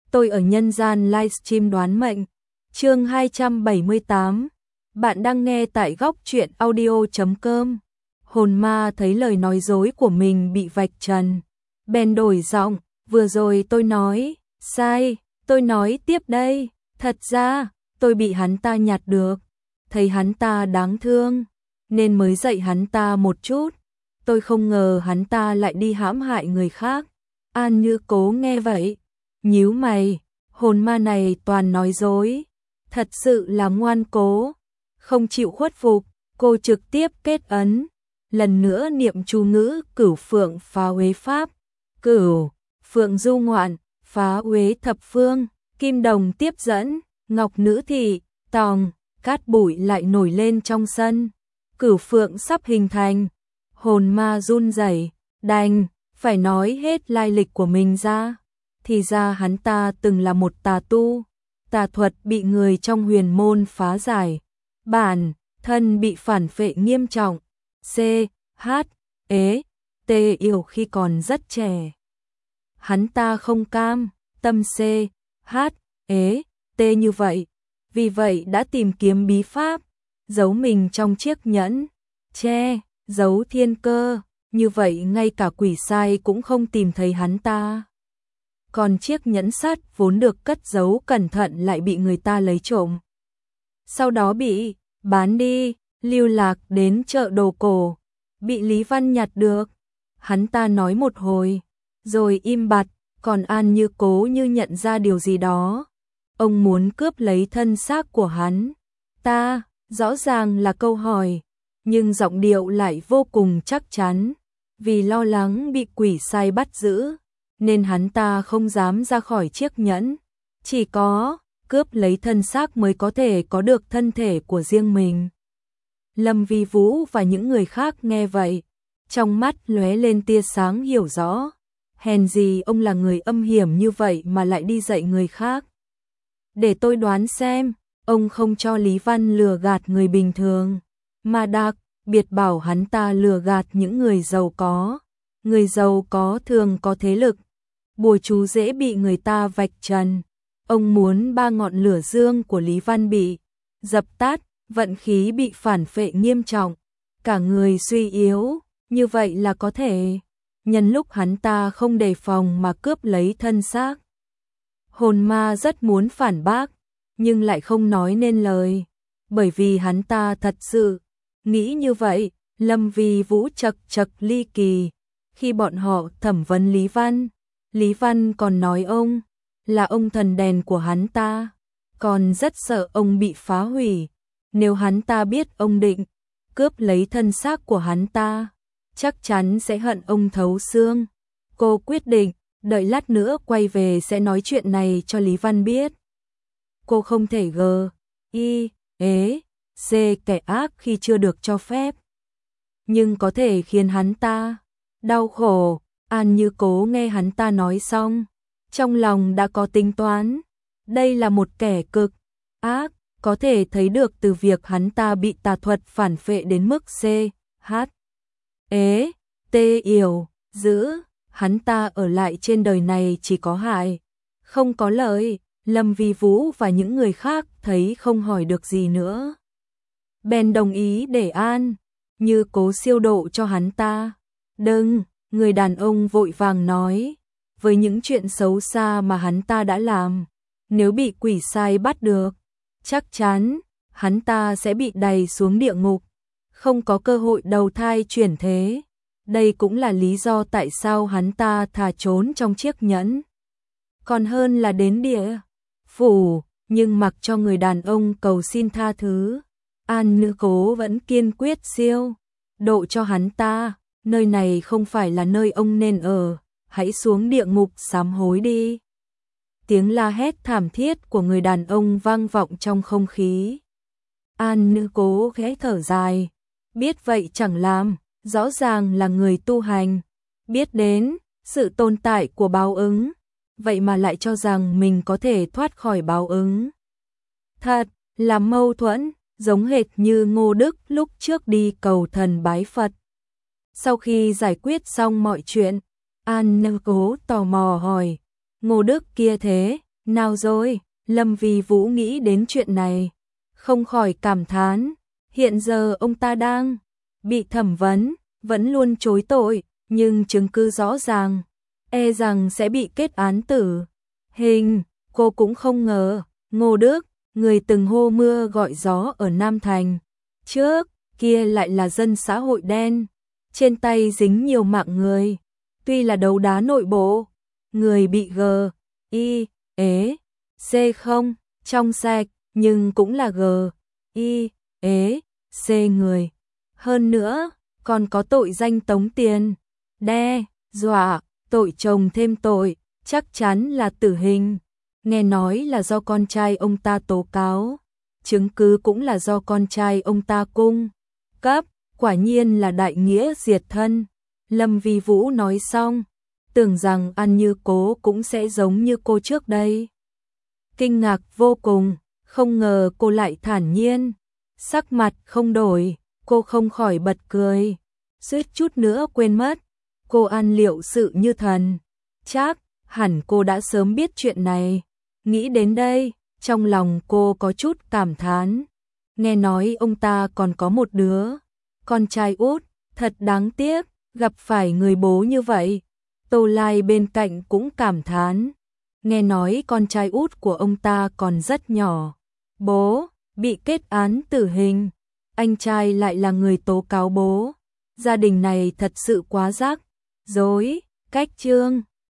tôi ở nhân gian livestream đoán mệnh. Chương 278. Bạn đang nghe tại góc truyện audio.com. Hồn ma thấy lời nói dối của mình bị vạch trần, bèn đổi giọng, vừa rồi tôi nói sai, tôi nói tiếp đây, thật ra tôi bị hắn ta nhặt được, thấy hắn ta đáng thương nên mới dạy hắn ta một chút, tôi không ngờ hắn ta lại đi hãm hại người khác. An Như Cố nghe vậy, nhíu mày, hồn ma này toàn nói dối, thật sự là ngoan cố, không chịu khuất phục. Cô trực tiếp kết ấn, lần nữa niệm chú ngữ Cửu Phượng phá uế pháp, Cửu Phượng du ngoạn, phá uế thập phương, kim đồng tiếp dẫn, ngọc nữ thị, tòng, cát bụi lại nổi lên trong sân. Cửu Phượng sắp hình thành, hồn ma run rẩy, đành phải nói hết lai lịch của mình ra. Thì ra hắn ta từng là một tà tu, tà thuật bị người trong huyền môn phá giải, bản thân bị phản phệ nghiêm trọng. C. H. Ế. T. Yêu khi còn rất trẻ. Hắn ta không cam tâm C. H. Ế. T như vậy, vì vậy đã tìm kiếm bí pháp, giấu mình trong chiếc nhẫn, che giấu thiên cơ, như vậy ngay cả quỷ sai cũng không tìm thấy hắn ta. Còn chiếc nhẫn sắt vốn được cất giấu cẩn thận lại bị người ta lấy trộm. Sau đó bị bán đi, lưu lạc đến chợ đồ cổ, bị Lý Văn nhặt được. Hắn ta nói một hồi, rồi im bặt, còn An Như Cố như nhận ra điều gì đó. Ông muốn cướp lấy thân xác của hắn ta, rõ ràng là câu hỏi, nhưng giọng điệu lại vô cùng chắc chắn. Vì lo lắng bị quỷ sai bắt giữ, nên hắn ta không dám ra khỏi chiếc nhẫn. Chỉ có cướp lấy thân xác mới có thể có được thân thể của riêng mình. Lâm Vi Vũ và những người khác nghe vậy, trong mắt lóe lên tia sáng hiểu rõ. Hèn gì ông là người âm hiểm như vậy mà lại đi dạy người khác. Để tôi đoán xem, ông không cho Lý Văn lừa gạt người bình thường, mà đặc biệt bảo hắn ta lừa gạt những người giàu có. Người giàu có thường có thế lực, bùa chú dễ bị người ta vạch trần. Ông muốn 3 ngọn lửa dương của Lý Văn bị dập tắt, vận khí bị phản phệ nghiêm trọng, cả người suy yếu, như vậy là có thể nhân lúc hắn ta không đề phòng mà cướp lấy thân xác. Hồn ma rất muốn phản bác, nhưng lại không nói nên lời, bởi vì hắn ta thật sự nghĩ như vậy. Lâm Vi Vũ chật chật ly kỳ, khi bọn họ thẩm vấn Lý Văn còn nói ông là ông thần đèn của hắn ta, còn rất sợ ông bị phá hủy. Nếu hắn ta biết ông định cướp lấy thân xác của hắn ta, chắc chắn sẽ hận ông thấu xương. Cô quyết định, đợi lát nữa quay về sẽ nói chuyện này cho Lý Văn biết. Cô không thể C kẻ ác khi chưa được cho phép, nhưng có thể khiến hắn ta đau khổ. An Như Cố nghe hắn ta nói xong, trong lòng đã có tính toán. Đây là một kẻ cực ác, có thể thấy được từ việc hắn ta bị tà thuật phản phệ đến mức C. H. Ế. T. Yểu giữ hắn ta ở lại trên đời này chỉ có hại, không có lợi. Lâm Vi Vũ và những người khác thấy không hỏi được gì nữa, bèn đồng ý để An Như Cố siêu độ cho hắn ta. Đừng, người đàn ông vội vàng nói, với những chuyện xấu xa mà hắn ta đã làm, nếu bị quỷ sai bắt được, chắc chắn hắn ta sẽ bị đày xuống địa ngục, không có cơ hội đầu thai chuyển thế. Đây cũng là lý do tại sao hắn ta thà trốn trong chiếc nhẫn, còn hơn là đến địa phủ. Nhưng mặc cho người đàn ông cầu xin tha thứ, An Như Cố vẫn kiên quyết siêu độ cho hắn ta. Nơi này không phải là nơi ông nên ở, hãy xuống địa ngục sám hối đi. Tiếng la hét thảm thiết của người đàn ông vang vọng trong không khí. An Như Cố khẽ thở dài, biết vậy chẳng làm, rõ ràng là người tu hành, biết đến sự tồn tại của báo ứng, vậy mà lại cho rằng mình có thể thoát khỏi báo ứng. Thật là mâu thuẫn, giống hệt như Ngô Đức lúc trước đi cầu thần bái Phật. Sau khi giải quyết xong mọi chuyện, An Như Cố tò mò hỏi, Ngô Đức kia thế Nào rồi, Lâm Vi Vũ nghĩ đến chuyện này, không khỏi cảm thán, hiện giờ ông ta đang bị thẩm vấn, vẫn luôn chối tội, nhưng chứng cứ rõ ràng, e rằng sẽ bị kết án tử hình. Cô cũng không ngờ, Ngô Đức, người từng hô mưa gọi gió ở Nam Thành trước kia lại là dân xã hội đen, trên tay dính nhiều mạng người. Tuy là đấu đá nội bộ, người bị G.I.E.C không trong sạch, nhưng cũng là G.I.E.C người. Hơn nữa, còn có tội danh tống tiền, đe dọa, tội chồng thêm tội, chắc chắn là tử hình. Nghe nói là do con trai ông ta tố cáo, chứng cứ cũng là do con trai ông ta cung cấp, quả nhiên là đại nghĩa diệt thân. Lâm Vi Vũ nói xong, tưởng rằng An Như Cố cũng sẽ giống như cô trước đây. Kinh ngạc vô cùng, không ngờ cô lại thản nhiên, sắc mặt không đổi, cô không khỏi bật cười, suýt chút nữa quên mất, cô An liệu sự như thần, chắc hẳn cô đã sớm biết chuyện này. Nghĩ đến đây, trong lòng cô có chút cảm thán, nghe nói ông ta còn có một đứa con trai út, thật đáng tiếc, gặp phải người bố như vậy. Tô Lai bên cạnh cũng cảm thán, nghe nói con trai út của ông ta còn rất nhỏ, bố bị kết án tử hình, anh trai lại là người tố cáo bố, gia đình này thật sự quá rắc rối. Cách chương